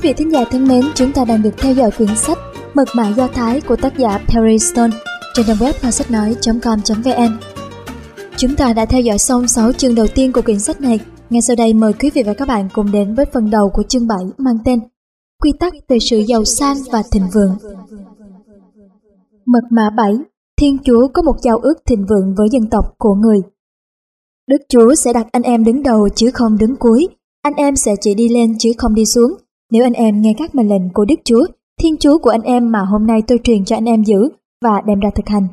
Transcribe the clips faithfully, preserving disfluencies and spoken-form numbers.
Quý vị thính giả thân mến, chúng ta đang được theo dõi quyển sách Mật mã Do Thái của tác giả Perry Stone trên trang web kho sách nói chấm com chấm vn. Chúng ta đã theo dõi xong sáu chương đầu tiên của quyển sách này. Ngay sau đây mời quý vị và các bạn cùng đến với phần đầu của chương bảy mang tên Quy tắc về sự giàu sang và thịnh vượng. Mật mã bảy. Thiên Chúa có một giao ước thịnh vượng với dân tộc của người. Đức Chúa sẽ đặt anh em đứng đầu chứ không đứng cuối. Anh em sẽ chỉ đi lên chứ không đi xuống. Nếu anh em nghe các mệnh lệnh của Đức Chúa, Thiên Chúa của anh em mà hôm nay tôi truyền cho anh em giữ và đem ra thực hành.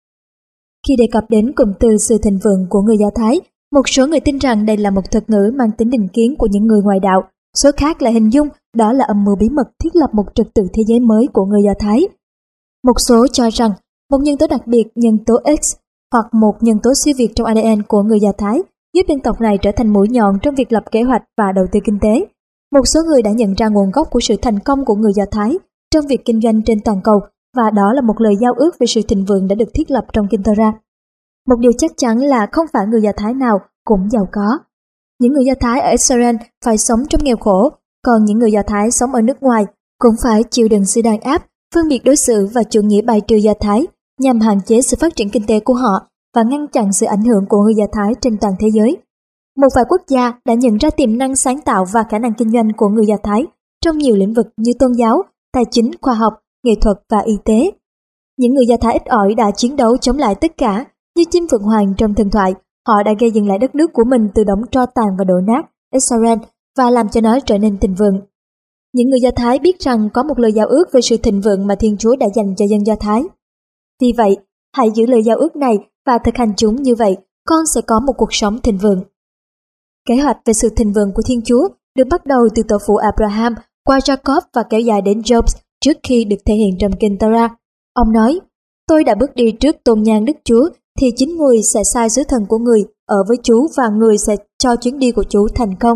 Khi đề cập đến cụm từ sự thịnh vượng của người Do Thái, một số người tin rằng đây là một thuật ngữ mang tính định kiến của những người ngoại đạo. Số khác lại hình dung đó là âm mưu bí mật thiết lập một trật tự thế giới mới của người Do Thái. Một số cho rằng một nhân tố đặc biệt, nhân tố X, hoặc một nhân tố siêu việt trong a đê en của người Do Thái giúp dân tộc này trở thành mũi nhọn trong việc lập kế hoạch và đầu tư kinh tế. Một số người đã nhận ra nguồn gốc của sự thành công của người Do Thái trong việc kinh doanh trên toàn cầu, và đó là một lời giao ước về sự thịnh vượng đã được thiết lập trong Kinh Torah. Một điều chắc chắn là không phải người Do Thái nào cũng giàu có. Những người Do Thái ở Israel phải sống trong nghèo khổ, còn những người Do Thái sống ở nước ngoài cũng phải chịu đựng sự đàn áp, phân biệt đối xử và chủ nghĩa bài trừ Do Thái nhằm hạn chế sự phát triển kinh tế của họ và ngăn chặn sự ảnh hưởng của người Do Thái trên toàn thế giới. Một vài quốc gia đã nhận ra tiềm năng sáng tạo và khả năng kinh doanh của người Do Thái trong nhiều lĩnh vực như tôn giáo, tài chính, khoa học, nghệ thuật và y tế. Những người Do Thái ít ỏi đã chiến đấu chống lại tất cả, như chim phượng hoàng trong thần thoại. Họ đã gây dựng lại đất nước của mình từ đống tro tàn và đổ nát Israel và làm cho nó trở nên thịnh vượng. Những người Do Thái biết rằng có một lời giao ước về sự thịnh vượng mà Thiên Chúa đã dành cho dân Do Thái. Vì vậy, hãy giữ lời giao ước này và thực hành chúng, như vậy con sẽ có một cuộc sống thịnh vượng. Kế hoạch về sự thịnh vượng của Thiên Chúa được bắt đầu từ tổ phụ Abraham qua Jacob và kéo dài đến Job trước khi được thể hiện trong Kinh Torah. Ông nói, tôi đã bước đi trước tôn nhang Đức Chúa, thì chính người sẽ sai sứ thần của người ở với chú và người sẽ cho chuyến đi của chú thành công.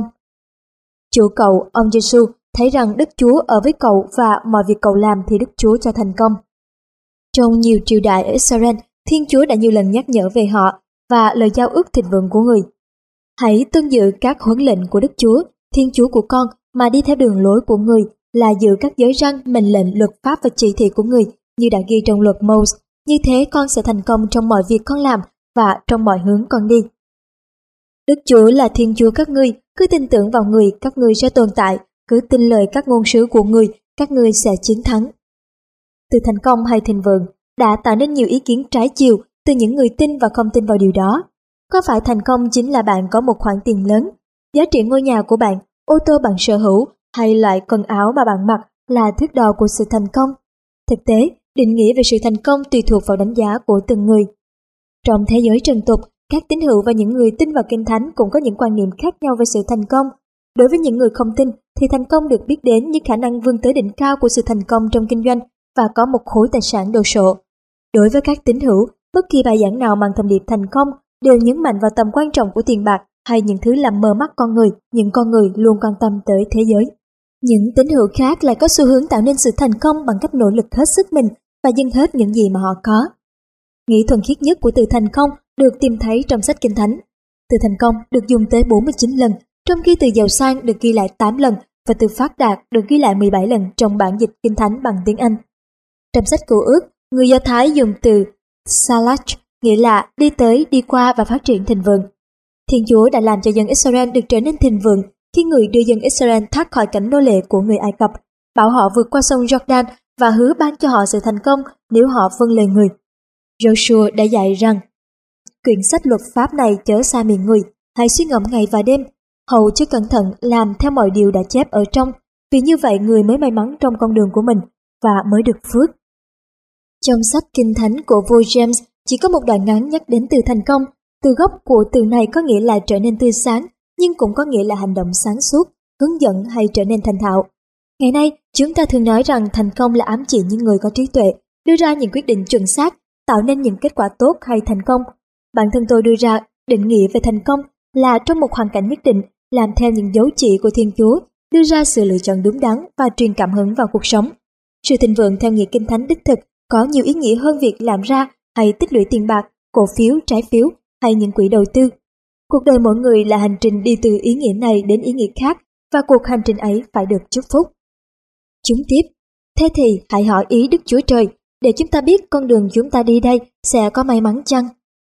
Chủ cậu, ông Giêsu, thấy rằng Đức Chúa ở với cậu và mọi việc cậu làm thì Đức Chúa cho thành công. Trong nhiều triều đại ở Israel, Thiên Chúa đã nhiều lần nhắc nhở về họ và lời giao ước thịnh vượng của người. Hãy tuân giữ các huấn lệnh của Đức Chúa, Thiên Chúa của con, mà đi theo đường lối của người, là giữ các giới răn, mệnh lệnh, luật pháp và chỉ thị của người, như đã ghi trong luật Moses. Như thế con sẽ thành công trong mọi việc con làm và trong mọi hướng con đi. Đức Chúa là Thiên Chúa các ngươi, cứ tin tưởng vào người, các ngươi sẽ tồn tại, cứ tin lời các ngôn sứ của người, các ngươi sẽ chiến thắng. Từ thành công hay thịnh vượng đã tạo nên nhiều ý kiến trái chiều từ những người tin và không tin vào điều đó. Có phải thành công chính là bạn có một khoản tiền lớn, giá trị ngôi nhà của bạn, ô tô bạn sở hữu hay loại quần áo mà bạn mặc là thước đo của sự thành công? Thực tế, định nghĩa về sự thành công tùy thuộc vào đánh giá của từng người. Trong thế giới trần tục, các tín hữu và những người tin vào Kinh Thánh cũng có những quan niệm khác nhau về sự thành công. Đối với những người không tin thì thành công được biết đến như khả năng vươn tới đỉnh cao của sự thành công trong kinh doanh và có một khối tài sản đồ sộ. Đối với các tín hữu, bất kỳ bài giảng nào mang thông điệp thành công đều nhấn mạnh vào tầm quan trọng của tiền bạc hay những thứ làm mờ mắt con người, những con người luôn quan tâm tới thế giới. Những tín hữu khác lại có xu hướng tạo nên sự thành công bằng cách nỗ lực hết sức mình và dâng hết những gì mà họ có. Nghĩa thuần khiết nhất của từ thành công được tìm thấy trong sách Kinh Thánh. Từ thành công được dùng tới bốn mươi chín lần, trong khi từ giàu sang được ghi lại tám lần và từ phát đạt được ghi lại mười bảy lần trong bản dịch Kinh Thánh bằng tiếng Anh. Trong sách Cựu Ước, người Do Thái dùng từ salach, nghĩa là đi tới, đi qua và phát triển thịnh vượng. Thiên Chúa đã làm cho dân Israel được trở nên thịnh vượng khi người đưa dân Israel thoát khỏi cảnh nô lệ của người Ai Cập, bảo họ vượt qua sông Jordan và hứa ban cho họ sự thành công nếu họ vâng lời người. Joshua đã dạy rằng, quyển sách luật pháp này chớ xa miệng người, hãy suy ngẫm ngày và đêm, hầu cho cẩn thận làm theo mọi điều đã chép ở trong, vì như vậy người mới may mắn trong con đường của mình và mới được phước. Trong sách Kinh Thánh của vua James chỉ có một đoạn ngắn nhắc đến từ thành công. Từ gốc của từ này có nghĩa là trở nên tươi sáng, nhưng cũng có nghĩa là hành động sáng suốt, hướng dẫn hay trở nên thành thạo. Ngày nay, chúng ta thường nói rằng thành công là ám chỉ những người có trí tuệ, đưa ra những quyết định chuẩn xác, tạo nên những kết quả tốt hay thành công. Bản thân tôi đưa ra định nghĩa về thành công là trong một hoàn cảnh nhất định, làm theo những dấu chỉ của Thiên Chúa, đưa ra sự lựa chọn đúng đắn và truyền cảm hứng vào cuộc sống. Sự thịnh vượng theo nghĩa Kinh Thánh đích thực có nhiều ý nghĩa hơn việc làm ra hay tích lũy tiền bạc, cổ phiếu, trái phiếu hay những quỹ đầu tư. Cuộc đời mỗi người là hành trình đi từ ý nghĩa này đến ý nghĩa khác và cuộc hành trình ấy phải được chúc phúc. Chúng tiếp, thế thì hãy hỏi ý Đức Chúa Trời, để chúng ta biết con đường chúng ta đi đây sẽ có may mắn chăng?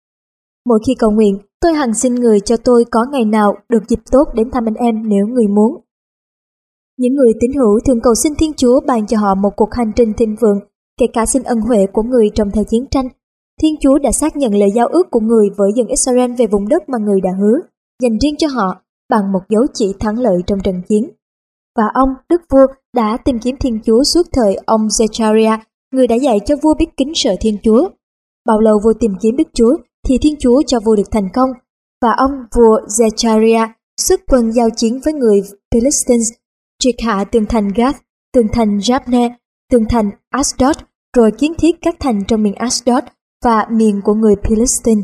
Mỗi khi cầu nguyện, tôi hằng xin người cho tôi có ngày nào được dịp tốt đến thăm anh em nếu người muốn. Những người tín hữu thường cầu xin Thiên Chúa ban cho họ một cuộc hành trình thịnh vượng, kể cả xin ân huệ của người trong thời chiến tranh. Thiên Chúa đã xác nhận lời giao ước của người với dân Israel về vùng đất mà người đã hứa, dành riêng cho họ bằng một dấu chỉ thắng lợi trong trận chiến. Và ông, đức vua, đã tìm kiếm Thiên Chúa suốt thời ông Zechariah, người đã dạy cho vua biết kính sợ Thiên Chúa. Bao lâu vua tìm kiếm Đức Chúa thì Thiên Chúa cho vua được thành công, và ông vua Zechariah xuất quân giao chiến với người Philistines, triệt hạ tường thành Gath, tường thành Jabne, tường thành Ashdod, rồi kiến thiết các thành trong miền Ashdod và miền của người Philistine.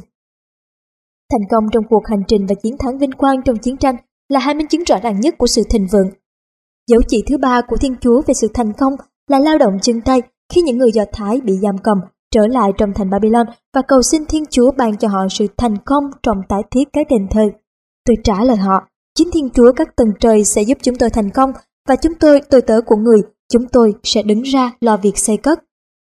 Thành công trong cuộc hành trình và chiến thắng vinh quang trong chiến tranh là hai minh chứng rõ ràng nhất của sự thịnh vượng. Dấu chỉ thứ ba của Thiên Chúa về sự thành công là lao động chân tay khi những người Do Thái bị giam cầm trở lại trong thành Babylon và cầu xin Thiên Chúa ban cho họ sự thành công trong tái thiết các đền thờ. Tôi trả lời họ, chính Thiên Chúa các tầng trời sẽ giúp chúng tôi thành công, và chúng tôi, tôi tớ của người, chúng tôi sẽ đứng ra lo việc xây cất.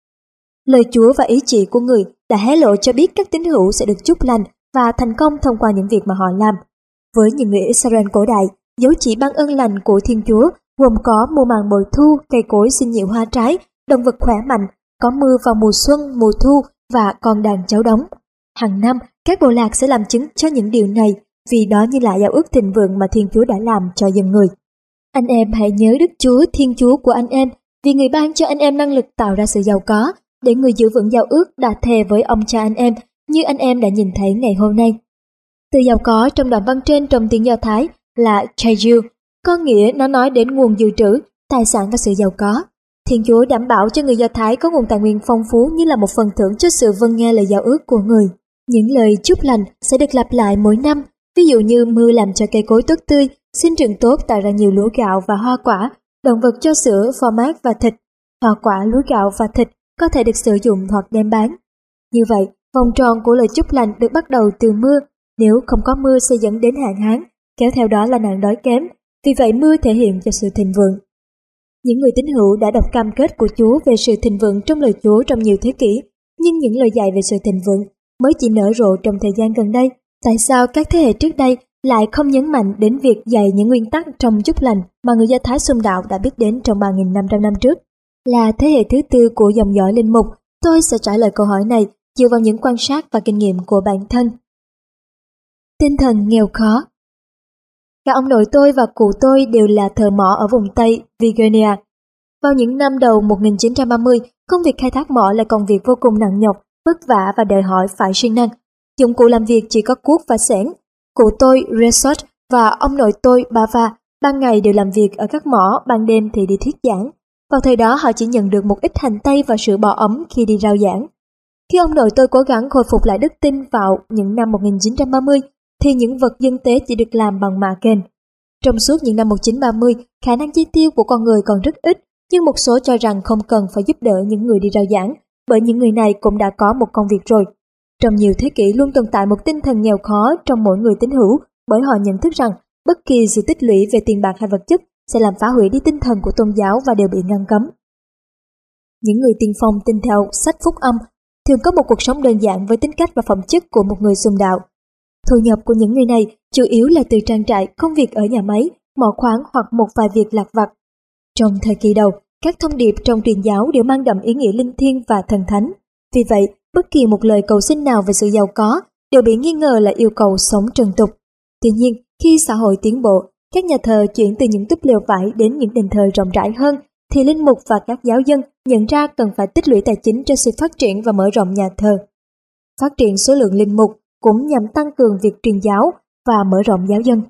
Lời Chúa và ý chỉ của người đã hé lộ cho biết các tín hữu sẽ được chúc lành và thành công thông qua những việc mà họ làm. Với những người Israel cổ đại, dấu chỉ ban ơn lành của Thiên Chúa gồm có mùa màng bội thu, cây cối xin nhiều hoa trái, động vật khỏe mạnh, có mưa vào mùa xuân, mùa thu và con đàn cháu đóng. Hàng năm, các bộ lạc sẽ làm chứng cho những điều này, vì đó như là giao ước thịnh vượng mà Thiên Chúa đã làm cho dân người. Anh em hãy nhớ Đức Chúa, Thiên Chúa của anh em, vì người ban cho anh em năng lực tạo ra sự giàu có, để người giữ vững giao ước đã thề với ông cha anh em, như anh em đã nhìn thấy ngày hôm nay. Từ giàu có trong đoạn văn trên trong tiếng Do Thái là Chayil, có nghĩa nó nói đến nguồn dự trữ, tài sản và sự giàu có. Thiên Chúa đảm bảo cho người Do Thái có nguồn tài nguyên phong phú như là một phần thưởng cho sự vâng nghe lời giao ước của người. Những lời chúc lành sẽ được lặp lại mỗi năm, ví dụ như mưa làm cho cây cối tốt tươi, sinh trưởng tốt tạo ra nhiều lúa gạo và hoa quả, động vật cho sữa, phò mát và thịt. Hoa quả, lúa gạo và thịt có thể được sử dụng hoặc đem bán. Như vậy, vòng tròn của lời chúc lành được bắt đầu từ mưa. Nếu không có mưa sẽ dẫn đến hạn hán, kéo theo đó là nạn đói kém. Vì vậy mưa thể hiện cho sự thịnh vượng. Những người tín hữu đã đọc cam kết của Chúa về sự thịnh vượng trong lời Chúa trong nhiều thế kỷ, nhưng những lời dạy về sự thịnh vượng mới chỉ nở rộ trong thời gian gần đây. Tại sao các thế hệ trước đây lại không nhấn mạnh đến việc dạy những nguyên tắc trong chúc lành mà người Do Thái xung đạo đã biết đến trong ba nghìn năm trăm năm trước? Là thế hệ thứ tư của dòng dõi linh mục, tôi sẽ trả lời câu hỏi này dựa vào những quan sát và kinh nghiệm của bản thân. Tinh thần nghèo khó. Cả ông nội tôi và cụ tôi đều là thợ mỏ ở vùng Tây Virginia. Vào những năm đầu một nghìn chín trăm ba mươi, công việc khai thác mỏ là công việc vô cùng nặng nhọc, vất vả và đòi hỏi phải siêng năng. Dụng cụ làm việc chỉ có cuốc và xẻng. Cụ tôi, Resort, và ông nội tôi, Bava, ban ngày đều làm việc ở các mỏ, ban đêm thì đi thuyết giảng. Vào thời đó họ chỉ nhận được một ít hành tây và sữa bò ấm khi đi rao giảng. Khi ông nội tôi cố gắng khôi phục lại đức tin vào những năm một nghìn chín trăm ba mươi, thì những vật dân tế chỉ được làm bằng mạ kền. Trong suốt những năm một nghìn chín trăm ba mươi, khả năng chi tiêu của con người còn rất ít, nhưng một số cho rằng không cần phải giúp đỡ những người đi rao giảng, bởi những người này cũng đã có một công việc rồi. Trong nhiều thế kỷ luôn tồn tại một tinh thần nghèo khó trong mỗi người tín hữu, bởi họ nhận thức rằng bất kỳ sự tích lũy về tiền bạc hay vật chất sẽ làm phá hủy đi tinh thần của tôn giáo và đều bị ngăn cấm. Những người tiên phong tin theo sách Phúc Âm thường có một cuộc sống đơn giản với tính cách và phẩm chất của một người xung đạo. Thu nhập của những người này chủ yếu là từ trang trại, công việc ở nhà máy, mỏ khoáng hoặc một vài việc lặt vặt. Trong thời kỳ đầu, các thông điệp trong truyền giáo đều mang đậm ý nghĩa linh thiêng và thần thánh. Vì vậy, bất kỳ một lời cầu xin nào về sự giàu có đều bị nghi ngờ là yêu cầu sống trần tục. Tuy nhiên, khi xã hội tiến bộ, các nhà thờ chuyển từ những túp lều vải đến những đền thờ rộng rãi hơn, thì linh mục và các giáo dân nhận ra cần phải tích lũy tài chính cho sự phát triển và mở rộng nhà thờ. Phát triển số lượng linh mục cũng nhằm tăng cường việc truyền giáo và mở rộng giáo dân.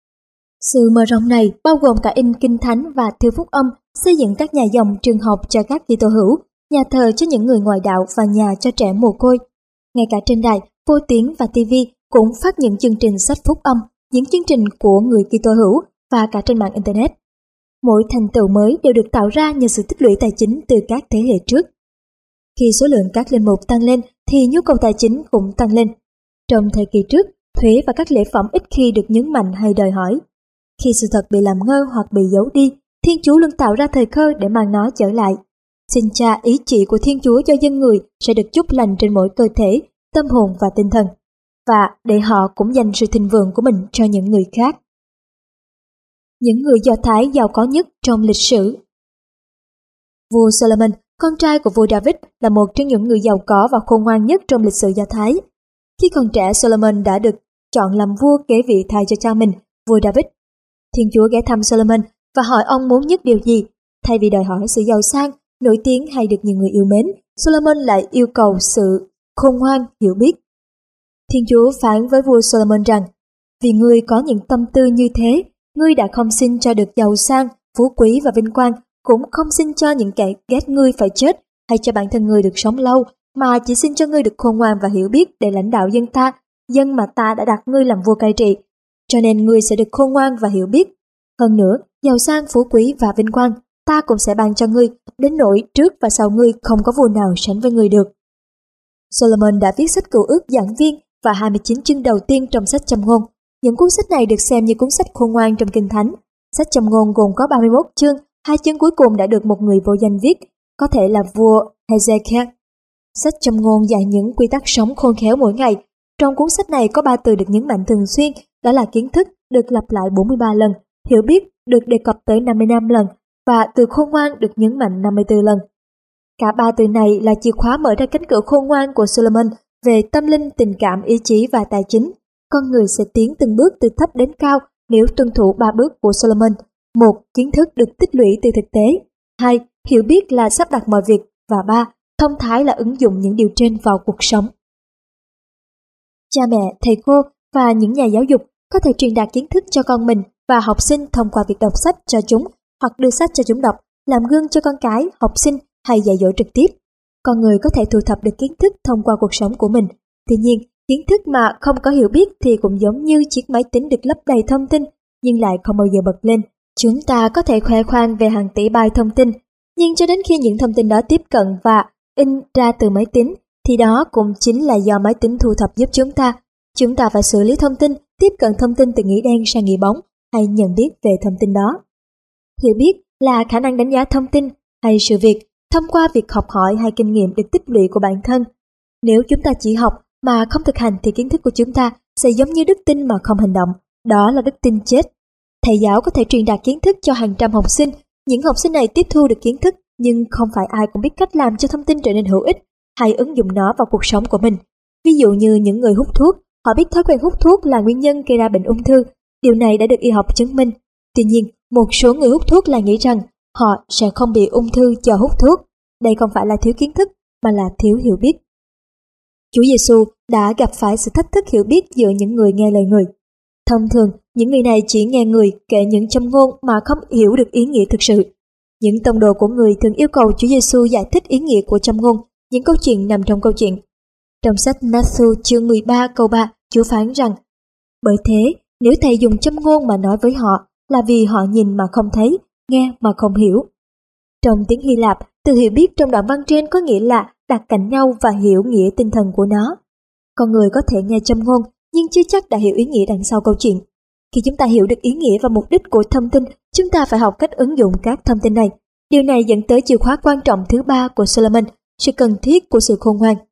Sự mở rộng này bao gồm cả in kinh thánh và thư phúc âm, xây dựng các nhà dòng trường học cho các Kitô hữu, nhà thờ cho những người ngoại đạo và nhà cho trẻ mồ côi. Ngay cả trên đài, vô tuyến và ti vi cũng phát những chương trình sách phúc âm, những chương trình của người Kitô hữu và cả trên mạng Internet. Mỗi thành tựu mới đều được tạo ra nhờ sự tích lũy tài chính từ các thế hệ trước. Khi số lượng các linh mục tăng lên thì nhu cầu tài chính cũng tăng lên. Trong thời kỳ trước, thuế và các lễ phẩm ít khi được nhấn mạnh hay đòi hỏi. Khi sự thật bị làm ngơ hoặc bị giấu đi, Thiên Chúa luôn tạo ra thời cơ để mang nó trở lại. Xin Cha, ý chỉ của Thiên Chúa cho dân người sẽ được chúc lành trên mỗi cơ thể, tâm hồn và tinh thần, và để họ cũng dành sự thịnh vượng của mình cho những người khác. Những người Do Thái giàu có nhất trong lịch sử. Vua Solomon, con trai của vua David, là một trong những người giàu có và khôn ngoan nhất trong lịch sử Do Thái. Khi còn trẻ, Solomon đã được chọn làm vua kế vị thay cho cha mình, vua David. Thiên Chúa ghé thăm Solomon và hỏi ông muốn nhất điều gì. Thay vì đòi hỏi sự giàu sang, nổi tiếng hay được nhiều người yêu mến, Solomon lại yêu cầu sự khôn ngoan, hiểu biết. Thiên Chúa phán với vua Solomon rằng, vì ngươi có những tâm tư như thế, ngươi đã không xin cho được giàu sang, phú quý và vinh quang, cũng không xin cho những kẻ ghét ngươi phải chết, hay cho bản thân ngươi được sống lâu, mà chỉ xin cho ngươi được khôn ngoan và hiểu biết để lãnh đạo dân ta, dân mà ta đã đặt ngươi làm vua cai trị. Cho nên ngươi sẽ được khôn ngoan và hiểu biết. Hơn nữa, giàu sang, phú quý và vinh quang, ta cũng sẽ ban cho ngươi, đến nỗi trước và sau ngươi không có vua nào sánh với ngươi được. Solomon đã viết sách Cựu Ước Giảng Viên và hai mươi chín chương đầu tiên trong sách Châm Ngôn. Những cuốn sách này được xem như cuốn sách khôn ngoan trong Kinh Thánh. Sách Châm Ngôn gồm có ba mươi mốt chương, hai chương cuối cùng đã được một người vô danh viết, có thể là vua Hezekiah. Sách Châm Ngôn dạy những quy tắc sống khôn khéo mỗi ngày. Trong cuốn sách này có ba từ được nhấn mạnh thường xuyên, đó là kiến thức được lặp lại bốn mươi ba lần, hiểu biết được đề cập tới năm mươi lăm lần và từ khôn ngoan được nhấn mạnh năm mươi tư lần. Cả ba từ này là chìa khóa mở ra cánh cửa khôn ngoan của Solomon về tâm linh, tình cảm, ý chí và tài chính. Con người sẽ tiến từng bước từ thấp đến cao nếu tuân thủ ba bước của Solomon. Một, kiến thức được tích lũy từ thực tế. Hai, hiểu biết là sắp đặt mọi việc. Và ba, thông thái là ứng dụng những điều trên vào cuộc sống. Cha mẹ, thầy cô và những nhà giáo dục có thể truyền đạt kiến thức cho con mình và học sinh thông qua việc đọc sách cho chúng hoặc đưa sách cho chúng đọc, làm gương cho con cái, học sinh hay dạy dỗ trực tiếp. Con người có thể thu thập được kiến thức thông qua cuộc sống của mình. Tuy nhiên, kiến thức mà không có hiểu biết thì cũng giống như chiếc máy tính được lấp đầy thông tin nhưng lại không bao giờ bật lên. Chúng ta có thể khoe khoang về hàng tỷ byte thông tin, nhưng cho đến khi những thông tin đó tiếp cận và in ra từ máy tính, thì đó cũng chính là do máy tính thu thập giúp chúng ta. Chúng ta phải xử lý thông tin, tiếp cận thông tin từ nghĩa đen sang nghĩa bóng, hay nhận biết về thông tin đó. Hiểu biết là khả năng đánh giá thông tin hay sự việc thông qua việc học hỏi hay kinh nghiệm được tích lũy của bản thân. Nếu chúng ta chỉ học mà không thực hành thì kiến thức của chúng ta sẽ giống như đức tin mà không hành động. Đó là đức tin chết. Thầy giáo có thể truyền đạt kiến thức cho hàng trăm học sinh. Những học sinh này tiếp thu được kiến thức, nhưng không phải ai cũng biết cách làm cho thông tin trở nên hữu ích hay ứng dụng nó vào cuộc sống của mình. Ví dụ như những người hút thuốc, họ biết thói quen hút thuốc là nguyên nhân gây ra bệnh ung thư. Điều này đã được y học chứng minh. Tuy nhiên, một số người hút thuốc lại nghĩ rằng họ sẽ không bị ung thư do hút thuốc. Đây không phải là thiếu kiến thức, mà là thiếu hiểu biết. Chúa Giêsu đã gặp phải sự thách thức hiểu biết giữa những người nghe lời người. Thông thường, những người này chỉ nghe người kể những châm ngôn mà không hiểu được ý nghĩa thực sự. Những tông đồ của người thường yêu cầu Chúa Giêsu giải thích ý nghĩa của châm ngôn, những câu chuyện nằm trong câu chuyện. Trong sách Matthew chương mười ba câu ba, Chúa phán rằng: bởi thế, nếu thầy dùng châm ngôn mà nói với họ, là vì họ nhìn mà không thấy, nghe mà không hiểu. Trong tiếng Hy Lạp, từ hiểu biết trong đoạn văn trên có nghĩa là đặt cạnh nhau và hiểu nghĩa tinh thần của nó. Con người có thể nghe châm ngôn, nhưng chưa chắc đã hiểu ý nghĩa đằng sau câu chuyện. Khi chúng ta hiểu được ý nghĩa và mục đích của thông tin, chúng ta phải học cách ứng dụng các thông tin này. Điều này dẫn tới chìa khóa quan trọng thứ ba của Solomon, sự cần thiết của sự khôn ngoan.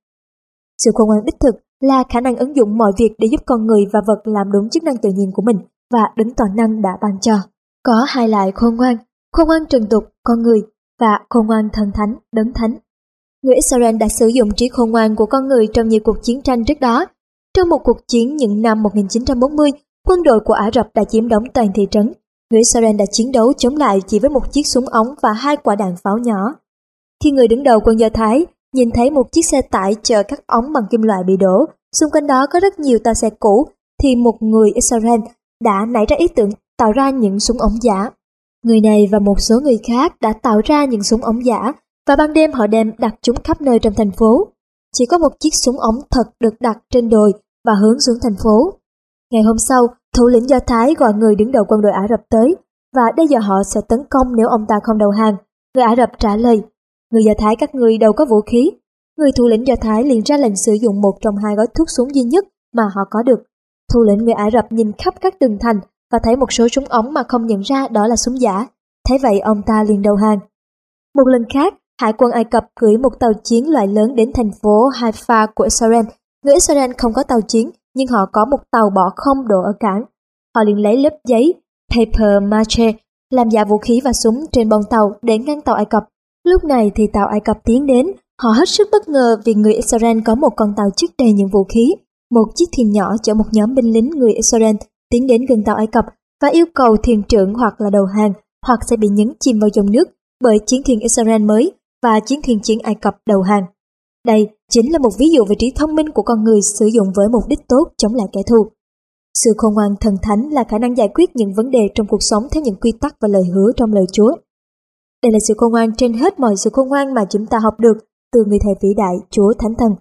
Sự khôn ngoan đích thực là khả năng ứng dụng mọi việc để giúp con người và vật làm đúng chức năng tự nhiên của mình và đấng toàn năng đã ban cho. Có hai loại khôn ngoan: khôn ngoan trần tục, con người, và khôn ngoan thần thánh, đấng thánh. Người Israel đã sử dụng trí khôn ngoan của con người trong nhiều cuộc chiến tranh trước đó. Trong một cuộc chiến những năm một nghìn chín trăm bốn mươi, quân đội của Ả Rập đã chiếm đóng toàn thị trấn. Người Israel đã chiến đấu chống lại chỉ với một chiếc súng ống và hai quả đạn pháo nhỏ. Khi người đứng đầu quân Do Thái nhìn thấy một chiếc xe tải chở các ống bằng kim loại bị đổ, xung quanh đó có rất nhiều toa xe cũ, thì một người Israel đã nảy ra ý tưởng tạo ra những súng ống giả. Người này và một số người khác đã tạo ra những súng ống giả, và ban đêm họ đem đặt chúng khắp nơi trong thành phố. Chỉ có một chiếc súng ống thật được đặt trên đồi và hướng xuống thành phố. Ngày hôm sau, thủ lĩnh Do Thái gọi người đứng đầu quân đội Ả Rập tới và đe dọa họ sẽ tấn công nếu ông ta không đầu hàng. Người Ả Rập trả lời: người Do Thái các ngươi đâu có vũ khí. Người thủ lĩnh Do Thái liền ra lệnh sử dụng một trong hai gói thuốc súng duy nhất mà họ có được. Thủ lĩnh người Ả Rập nhìn khắp các tường thành và thấy một số súng ống mà không nhận ra đó là súng giả. Thấy vậy ông ta liền đầu hàng. Một lần khác, Hải quân Ai Cập gửi một tàu chiến loại lớn đến thành phố Haifa của Israel. Người Israel không có tàu chiến, nhưng họ có một tàu bỏ không đổ ở cảng. Họ liền lấy lớp giấy, paper mache, làm giả vũ khí và súng trên bong tàu để ngăn tàu Ai Cập. Lúc này thì tàu Ai Cập tiến đến, họ hết sức bất ngờ vì người Israel có một con tàu chất đầy những vũ khí. Một chiếc thuyền nhỏ chở một nhóm binh lính người Israel tiến đến gần tàu Ai Cập và yêu cầu thuyền trưởng hoặc là đầu hàng hoặc sẽ bị nhấn chìm vào dòng nước bởi chiến thuyền Israel mới và chiến thuyền chiến Ai Cập đầu hàng. Đây chính là một ví dụ về trí thông minh của con người sử dụng với mục đích tốt chống lại kẻ thù. Sự khôn ngoan thần thánh là khả năng giải quyết những vấn đề trong cuộc sống theo những quy tắc và lời hứa trong lời Chúa. Đây là sự khôn ngoan trên hết mọi sự khôn ngoan mà chúng ta học được từ người thầy vĩ đại Chúa Thánh Thần.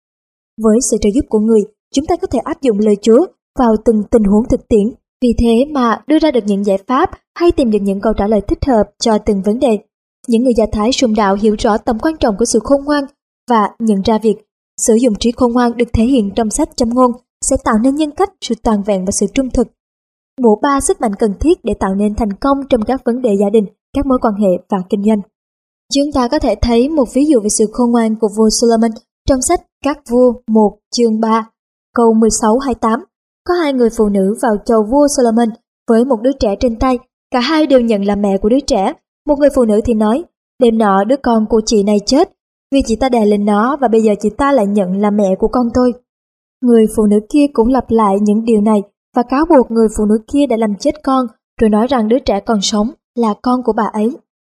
Với sự trợ giúp của người, chúng ta có thể áp dụng lời Chúa vào từng tình huống thực tiễn, vì thế mà đưa ra được những giải pháp hay tìm được những câu trả lời thích hợp cho từng vấn đề. Những người Do Thái sùng đạo hiểu rõ tầm quan trọng của sự khôn ngoan và nhận ra việc sử dụng trí khôn ngoan được thể hiện trong sách Châm ngôn sẽ tạo nên nhân cách, sự toàn vẹn và sự trung thực. Bộ ba sức mạnh cần thiết để tạo nên thành công trong các vấn đề gia đình, các mối quan hệ và kinh doanh. Chúng ta có thể thấy một ví dụ về sự khôn ngoan của vua Solomon trong sách Các Vua một chương ba, câu mười sáu hai mươi tám. Có hai người phụ nữ vào chầu vua Solomon với một đứa trẻ trên tay, cả hai đều nhận là mẹ của đứa trẻ. Một người phụ nữ thì nói, đêm nọ đứa con của chị này chết, vì chị ta đè lên nó và bây giờ chị ta lại nhận là mẹ của con tôi. Người phụ nữ kia cũng lặp lại những điều này và cáo buộc người phụ nữ kia đã làm chết con, rồi nói rằng đứa trẻ còn sống là con của bà ấy.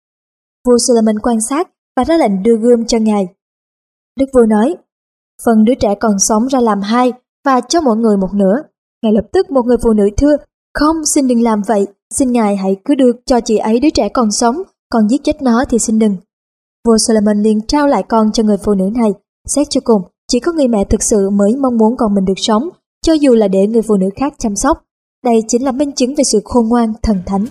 Vua Solomon quan sát và ra lệnh đưa gươm cho ngài. Đức vua nói, phần đứa trẻ còn sống ra làm hai và cho mỗi người một nửa. Ngay lập tức một người phụ nữ thưa, không, xin đừng làm vậy, xin ngài hãy cứ đưa cho chị ấy đứa trẻ còn sống, còn giết chết nó thì xin đừng. Vua Solomon liền trao lại con cho người phụ nữ này. Xét cho cùng, chỉ có người mẹ thực sự mới mong muốn con mình được sống, cho dù là để người phụ nữ khác chăm sóc. Đây chính là minh chứng về sự khôn ngoan thần thánh.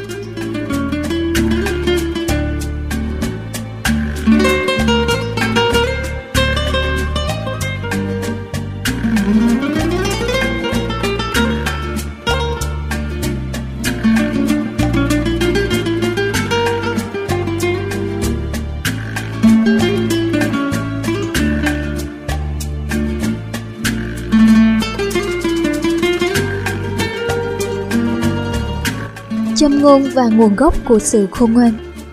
Châm ngôn và nguồn gốc của sự khôn ngoan.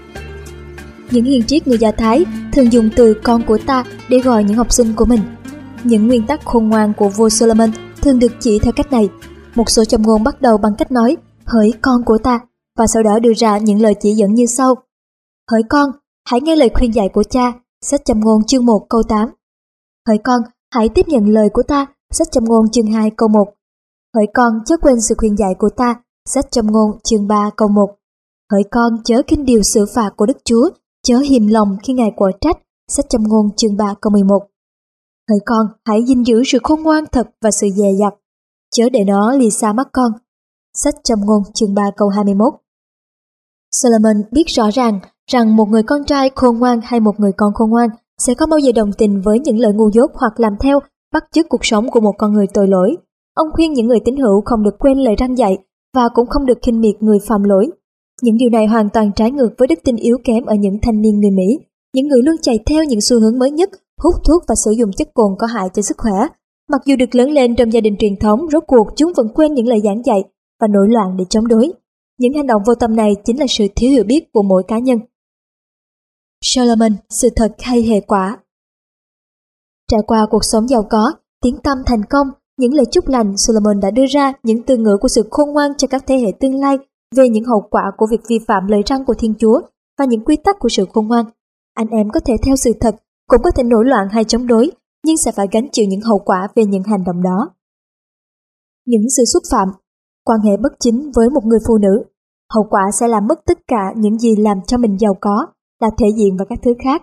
Những hiền triết người Do Thái thường dùng từ con của ta để gọi những học sinh của mình. Những nguyên tắc khôn ngoan của vua Solomon thường được chỉ theo cách này. Một số châm ngôn bắt đầu bằng cách nói hỡi con của ta và sau đó đưa ra những lời chỉ dẫn như sau. Hỡi con, hãy nghe lời khuyên dạy của cha, sách Châm ngôn chương một câu tám. Hỡi con, hãy tiếp nhận lời của ta, sách Châm ngôn chương hai câu một. Hỡi con, chớ quên sự khuyên dạy của ta, sách Châm ngôn chương ba câu một. Hỡi con, chớ khinh điều xử phạt của Đức Chúa, chớ hiềm lòng khi Ngài quở trách, sách Châm ngôn chương ba câu mười một. Hỡi con, hãy gìn giữ sự khôn ngoan thật và sự dè dặt, chớ để nó lìa xa mắt con, sách Châm ngôn chương ba câu hai mươi mốt. Solomon biết rõ ràng rằng một người con trai khôn ngoan hay một người con khôn ngoan sẽ không bao giờ đồng tình với những lời ngu dốt hoặc làm theo, bắt chước cuộc sống của một con người tội lỗi. Ông khuyên những người tín hữu không được quên lời răn dạy và cũng không được khinh miệt người phạm lỗi. Những điều này hoàn toàn trái ngược với đức tin yếu kém ở những thanh niên người Mỹ, những người luôn chạy theo những xu hướng mới nhất, hút thuốc và sử dụng chất cồn có hại cho sức khỏe. Mặc dù được lớn lên trong gia đình truyền thống, rốt cuộc chúng vẫn quên những lời giảng dạy và nổi loạn để chống đối. Những hành động vô tâm này chính là sự thiếu hiểu biết của mỗi cá nhân. Solomon, sự thật hay hệ quả? Trải qua cuộc sống giàu có, tiếng tăm thành công, những lời chúc lành, Solomon đã đưa ra những từ ngữ của sự khôn ngoan cho các thế hệ tương lai về những hậu quả của việc vi phạm lời răn của Thiên Chúa và những quy tắc của sự khôn ngoan. Anh em có thể theo sự thật, cũng có thể nổi loạn hay chống đối, nhưng sẽ phải gánh chịu những hậu quả về những hành động đó. Những sự xúc phạm, quan hệ bất chính với một người phụ nữ, hậu quả sẽ làm mất tất cả những gì làm cho mình giàu có, là thể diện và các thứ khác.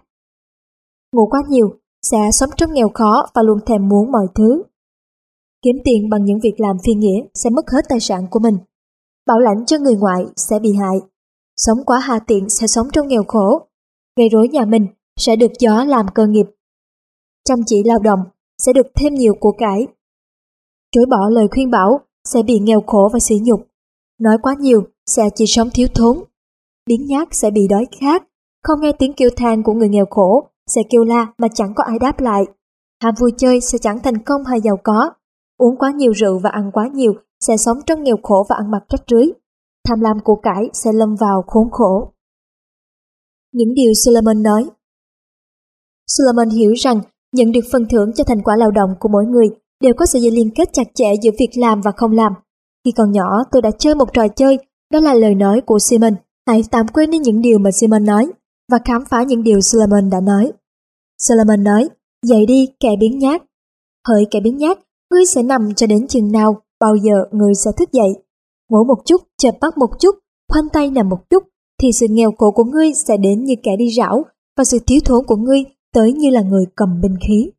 Ngủ quá nhiều, sẽ sống trong nghèo khó và luôn thèm muốn mọi thứ. Kiếm tiền bằng những việc làm phi nghĩa sẽ mất hết tài sản của mình. Bảo lãnh cho người ngoại sẽ bị hại. Sống quá hà tiện sẽ sống trong nghèo khổ. Gây rối nhà mình sẽ được gió làm cơ nghiệp. Chăm chỉ lao động sẽ được thêm nhiều của cải. Chối bỏ lời khuyên bảo sẽ bị nghèo khổ và sỉ nhục. Nói quá nhiều sẽ chỉ sống thiếu thốn. biếng nhác sẽ bị đói khát, không nghe tiếng kêu than của người nghèo khổ, sẽ kêu la mà chẳng có ai đáp lại. Ham vui chơi sẽ chẳng thành công hay giàu có. Uống quá nhiều rượu và ăn quá nhiều sẽ sống trong nghèo khổ và ăn mặc rách rưới. Tham lam của cải sẽ lâm vào khốn khổ. Những điều Solomon nói. Solomon hiểu rằng nhận được phần thưởng cho thành quả lao động của mỗi người đều có sợi dây liên kết chặt chẽ giữa việc làm và không làm. Khi còn nhỏ, tôi đã chơi một trò chơi, đó là lời nói của Simon. Hãy tạm quên đi những điều mà Simon nói và khám phá những điều Solomon đã nói. Solomon nói, dậy đi kẻ biếng nhác. Hỡi kẻ biếng nhác, ngươi sẽ nằm cho đến chừng nào, bao giờ ngươi sẽ thức dậy. Ngủ một chút, chợp mắt một chút, khoanh tay nằm một chút, thì sự nghèo khổ của ngươi sẽ đến như kẻ đi rảo, và sự thiếu thốn của ngươi tới như là người cầm binh khí.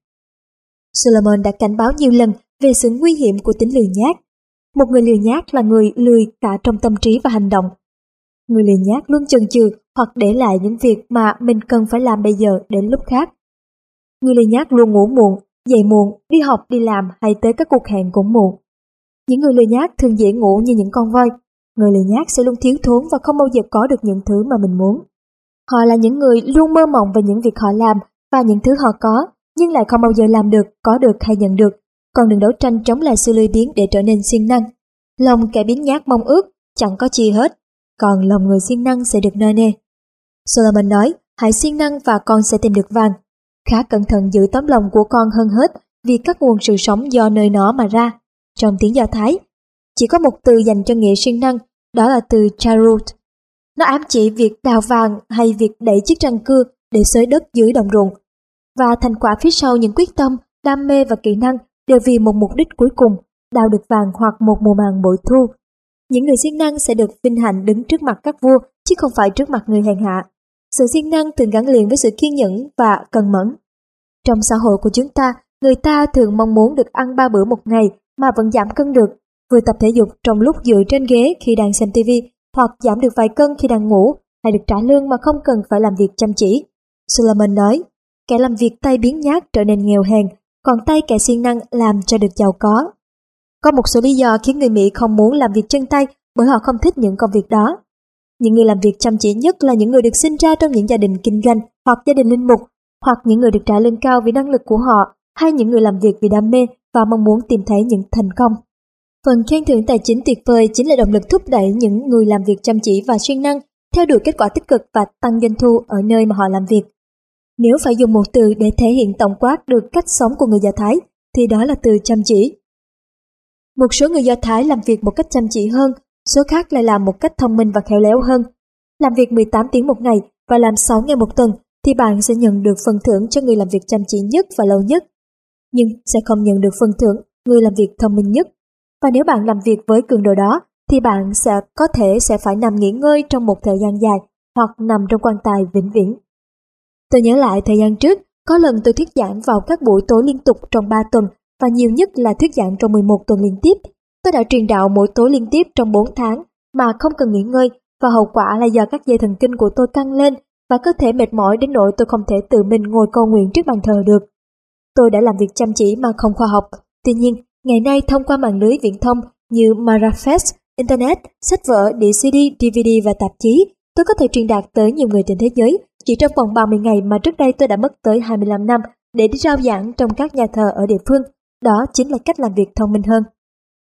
Solomon đã cảnh báo nhiều lần về sự nguy hiểm của tính lười nhác. Một người lười nhác là người lười cả trong tâm trí và hành động. Người lười nhác luôn chần chừ hoặc để lại những việc mà mình cần phải làm bây giờ đến lúc khác. Người lười nhác luôn ngủ muộn, dậy muộn, đi học, đi làm hay tới các cuộc hẹn cũng muộn. Những người lười nhác thường dễ ngủ như những con voi. Người lười nhác sẽ luôn thiếu thốn và không bao giờ có được những thứ mà mình muốn. Họ là những người luôn mơ mộng về những việc họ làm và những thứ họ có, nhưng lại không bao giờ làm được, có được hay nhận được. Còn đừng đấu tranh chống lại sự lười biếng để trở nên siêng năng. Lòng kẻ biếng nhác mong ước chẳng có chi hết, còn lòng người siêng năng sẽ được nơi nê. Solomon nói, hãy siêng năng và con sẽ tìm được vàng. Khá cẩn thận giữ tấm lòng của con hơn hết, vì các nguồn sự sống do nơi nó mà ra. Trong tiếng Do Thái, chỉ có một từ dành cho nghĩa siêng năng, đó là từ charut. Nó ám chỉ việc đào vàng hay việc đẩy chiếc răng cưa để xới đất dưới đồng ruộng. Và thành quả phía sau những quyết tâm, đam mê và kỹ năng đều vì một mục đích cuối cùng, đào được vàng hoặc một mùa màng bội thu. Những người siêng năng sẽ được vinh hạnh đứng trước mặt các vua, chứ không phải trước mặt người hèn hạ. Sự siêng năng thường gắn liền với sự kiên nhẫn và cần mẫn. Trong xã hội của chúng ta, người ta thường mong muốn được ăn ba bữa một ngày mà vẫn giảm cân được, vừa tập thể dục trong lúc dựa trên ghế khi đang xem ti vi, hoặc giảm được vài cân khi đang ngủ, hay được trả lương mà không cần phải làm việc chăm chỉ. Solomon nói, kẻ làm việc tay biếng nhác trở nên nghèo hèn, còn tay kẻ siêng năng làm cho được giàu có. Có một số lý do khiến người Mỹ không muốn làm việc chân tay bởi họ không thích những công việc đó. Những người làm việc chăm chỉ nhất là những người được sinh ra trong những gia đình kinh doanh hoặc gia đình linh mục, hoặc những người được trả lương cao vì năng lực của họ, hay những người làm việc vì đam mê và mong muốn tìm thấy những thành công. Phần khen thưởng tài chính tuyệt vời chính là động lực thúc đẩy những người làm việc chăm chỉ và siêng năng theo đuổi kết quả tích cực và tăng doanh thu ở nơi mà họ làm việc. Nếu phải dùng một từ để thể hiện tổng quát được cách sống của người Do Thái, thì đó là từ chăm chỉ. Một số người Do Thái làm việc một cách chăm chỉ hơn, số khác lại làm một cách thông minh và khéo léo hơn. Làm việc mười tám tiếng một ngày và làm sáu ngày một tuần thì bạn sẽ nhận được phần thưởng cho người làm việc chăm chỉ nhất và lâu nhất. Nhưng sẽ không nhận được phần thưởng người làm việc thông minh nhất. Và nếu bạn làm việc với cường độ đó, thì bạn sẽ có thể sẽ phải nằm nghỉ ngơi trong một thời gian dài hoặc nằm trong quan tài vĩnh viễn. Tôi nhớ lại thời gian trước, có lần tôi thuyết giảng vào các buổi tối liên tục trong ba tuần và nhiều nhất là thuyết giảng trong mười một tuần liên tiếp. Tôi đã truyền đạo mỗi tối liên tiếp trong bốn tháng mà không cần nghỉ ngơi, và hậu quả là do các dây thần kinh của tôi căng lên và cơ thể mệt mỏi đến nỗi tôi không thể tự mình ngồi cầu nguyện trước bàn thờ được. Tôi đã làm việc chăm chỉ mà không khoa học. Tuy nhiên, ngày nay thông qua mạng lưới viễn thông như Marafest, Internet, sách vở, đĩa xê đê, đê vê đê và tạp chí, tôi có thể truyền đạt tới nhiều người trên thế giới chỉ trong vòng ba mươi ngày mà trước đây tôi đã mất tới hai mươi lăm năm để đi rao giảng trong các nhà thờ ở địa phương. Đó chính là cách làm việc thông minh hơn.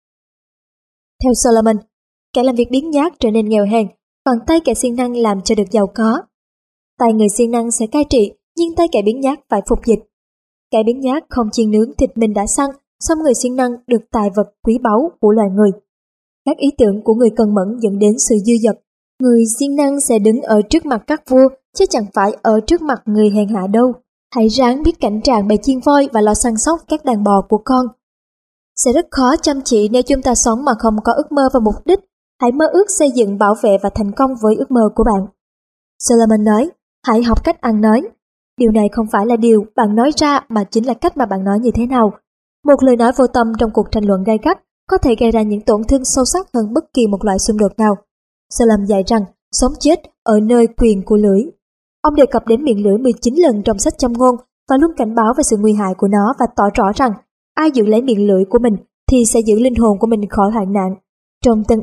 Theo Solomon, kẻ làm việc biếng nhác trở nên nghèo hèn, còn tay kẻ siêng năng làm cho được giàu có. Tay người siêng năng sẽ cai trị, nhưng tay kẻ biếng nhác phải phục dịch. Kẻ biếng nhác không chiên nướng thịt mình đã săn, song người siêng năng được tài vật quý báu của loài người. Các ý tưởng của người cần mẫn dẫn đến sự dư dật. Người siêng năng sẽ đứng ở trước mặt các vua, chứ chẳng phải ở trước mặt người hèn hạ đâu. Hãy ráng biết cảnh trạng bầy chiên voi và lo săn sóc các đàn bò của con. Sẽ rất khó chăm chỉ nếu chúng ta sống mà không có ước mơ và mục đích. Hãy mơ ước xây dựng, bảo vệ và thành công với ước mơ của bạn. Solomon nói, hãy học cách ăn nói. Điều này không phải là điều bạn nói ra mà chính là cách mà bạn nói như thế nào. Một lời nói vô tâm trong cuộc tranh luận gay gắt có thể gây ra những tổn thương sâu sắc hơn bất kỳ một loại xung đột nào. Solomon dạy rằng sống chết ở nơi quyền của lưỡi. Ông đề cập đến miệng lưỡi mười chín lần trong sách Châm ngôn và luôn cảnh báo về sự nguy hại của nó và tỏ rõ rằng ai giữ lấy miệng lưỡi của mình thì sẽ giữ linh hồn của mình khỏi hoạn nạn. Trong Tân Ước,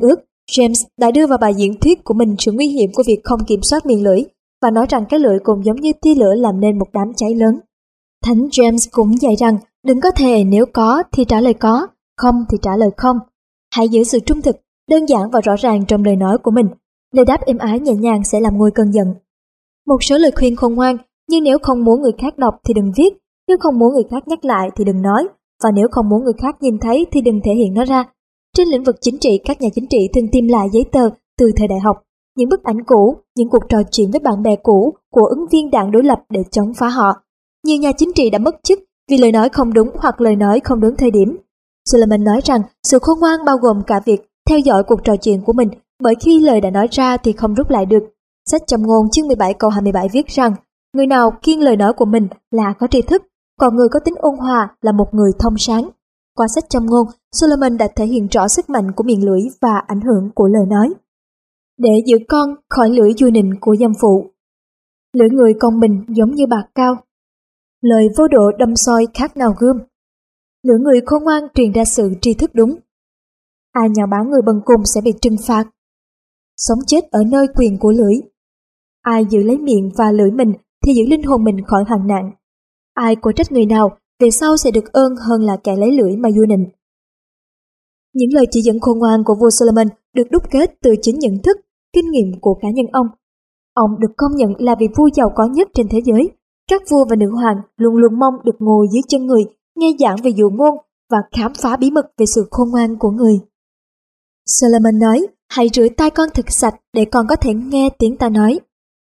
James đã đưa vào bài diễn thuyết của mình sự nguy hiểm của việc không kiểm soát miệng lưỡi và nói rằng cái lưỡi cũng giống như tia lửa làm nên một đám cháy lớn. Thánh James cũng dạy rằng đừng có thề nếu có thì trả lời có, không thì trả lời không. Hãy giữ sự trung thực, đơn giản và rõ ràng trong lời nói của mình. Lời đáp êm ái nhẹ nhàng sẽ làm nguôi cơn giận. Một số lời khuyên khôn ngoan, nhưng nếu không muốn người khác đọc thì đừng viết, nếu không muốn người khác nhắc lại thì đừng nói, và nếu không muốn người khác nhìn thấy thì đừng thể hiện nó ra. Trên lĩnh vực chính trị, các nhà chính trị thường tìm lại giấy tờ từ thời đại học, những bức ảnh cũ, những cuộc trò chuyện với bạn bè cũ của ứng viên đảng đối lập để chống phá họ. Nhiều nhà chính trị đã mất chức vì lời nói không đúng hoặc lời nói không đúng thời điểm. Solomon nói rằng sự khôn ngoan bao gồm cả việc theo dõi cuộc trò chuyện của mình, bởi khi lời đã nói ra thì không rút lại được. Sách Châm ngôn chương mười bảy câu hai mươi bảy viết rằng, người nào kiêng lời nói của mình là có tri thức, còn người có tính ôn hòa là một người thông sáng. Qua sách Châm ngôn, Solomon đã thể hiện rõ sức mạnh của miệng lưỡi và ảnh hưởng của lời nói. Để giữ con khỏi lưỡi dùi nịnh của dâm phụ. Lưỡi người công bình giống như bạc cao, lời vô độ đâm soi khác nào gươm. Lưỡi người khôn ngoan truyền ra sự tri thức đúng. Ai nhạo báng người bần cùng sẽ bị trừng phạt. Sống chết ở nơi quyền của lưỡi. Ai giữ lấy miệng và lưỡi mình thì giữ linh hồn mình khỏi hoạn nạn. Ai của trách người nào về sau sẽ được ơn hơn là kẻ lấy lưỡi mà vua nịnh. Những lời chỉ dẫn khôn ngoan của vua Solomon được đúc kết từ chính nhận thức, kinh nghiệm của cá nhân ông. Ông được công nhận là vị vua giàu có nhất trên thế giới. Các vua và nữ hoàng luôn luôn mong được ngồi dưới chân người, nghe giảng về dụ ngôn và khám phá bí mật về sự khôn ngoan của người. Solomon nói, hãy rửa tai con thật sạch để con có thể nghe tiếng ta nói.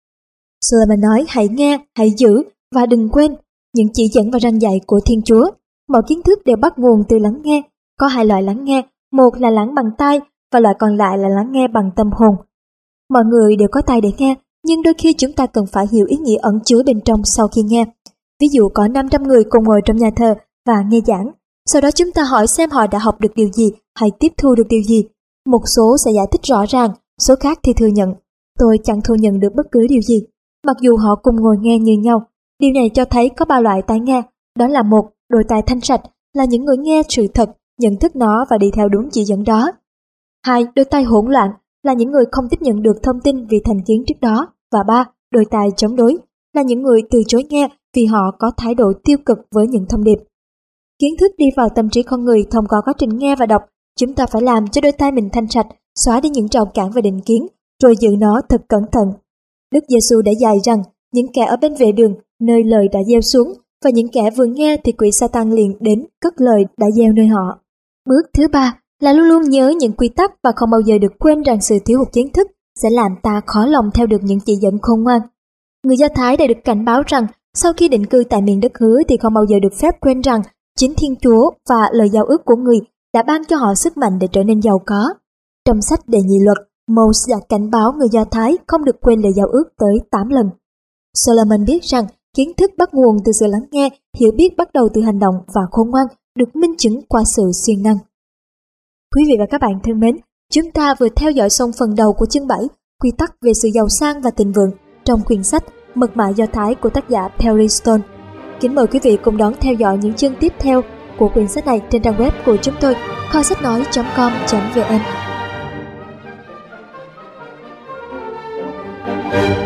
Solomon nói, hãy nghe, hãy giữ và đừng quên những chỉ dẫn và răn dạy của Thiên Chúa. Mọi kiến thức đều bắt nguồn từ lắng nghe. Có hai loại lắng nghe, một là lắng bằng tai và loại còn lại là lắng nghe bằng tâm hồn. Mọi người đều có tai để nghe, nhưng đôi khi chúng ta cần phải hiểu ý nghĩa ẩn chứa bên trong sau khi nghe. Ví dụ có năm trăm người cùng ngồi trong nhà thờ và nghe giảng. Sau đó chúng ta hỏi xem họ đã học được điều gì hay tiếp thu được điều gì. Một số sẽ giải thích rõ ràng, số khác thì thừa nhận. Tôi chẳng thu nhận được bất cứ điều gì, mặc dù họ cùng ngồi nghe như nhau. Điều này cho thấy có ba loại tai nghe. Đó là một, đôi tai thanh sạch, là những người nghe sự thật, nhận thức nó và đi theo đúng chỉ dẫn đó. Hai, đôi tai hỗn loạn, là những người không tiếp nhận được thông tin vì thành kiến trước đó. Và ba, đôi tai chống đối, là những người từ chối nghe vì họ có thái độ tiêu cực với những thông điệp. Kiến thức đi vào tâm trí con người thông qua quá trình nghe và đọc. Chúng ta phải làm cho đôi tai mình thanh sạch, xóa đi những rào cản và định kiến, rồi giữ nó thật cẩn thận. Đức Giêsu đã dạy rằng những kẻ ở bên vệ đường, nơi lời đã gieo xuống, và những kẻ vừa nghe thì quỷ Sa-tan liền đến cất lời đã gieo nơi họ. Bước thứ ba là luôn luôn nhớ những quy tắc và không bao giờ được quên rằng sự thiếu hụt kiến thức sẽ làm ta khó lòng theo được những chỉ dẫn khôn ngoan. Người Do Thái đã được cảnh báo rằng sau khi định cư tại miền đất hứa thì không bao giờ được phép quên rằng chính Thiên Chúa và lời giao ước của người đã ban cho họ sức mạnh để trở nên giàu có. Trong sách Đệ Nhị Luật, Moses đã cảnh báo người Do Thái không được quên lời giao ước tới tám lần. Solomon biết rằng kiến thức bắt nguồn từ sự lắng nghe, hiểu biết bắt đầu từ hành động và khôn ngoan được minh chứng qua sự siêng năng. Quý vị và các bạn thân mến, chúng ta vừa theo dõi xong phần đầu của chương bảy, quy tắc về sự giàu sang và thịnh vượng trong quyển sách Mật mã Do Thái của tác giả Perry Stone. Kính mời quý vị cùng đón theo dõi những chương tiếp theo của quyển sách này trên trang web của chúng tôi kho sách nói chấm com chấm vn.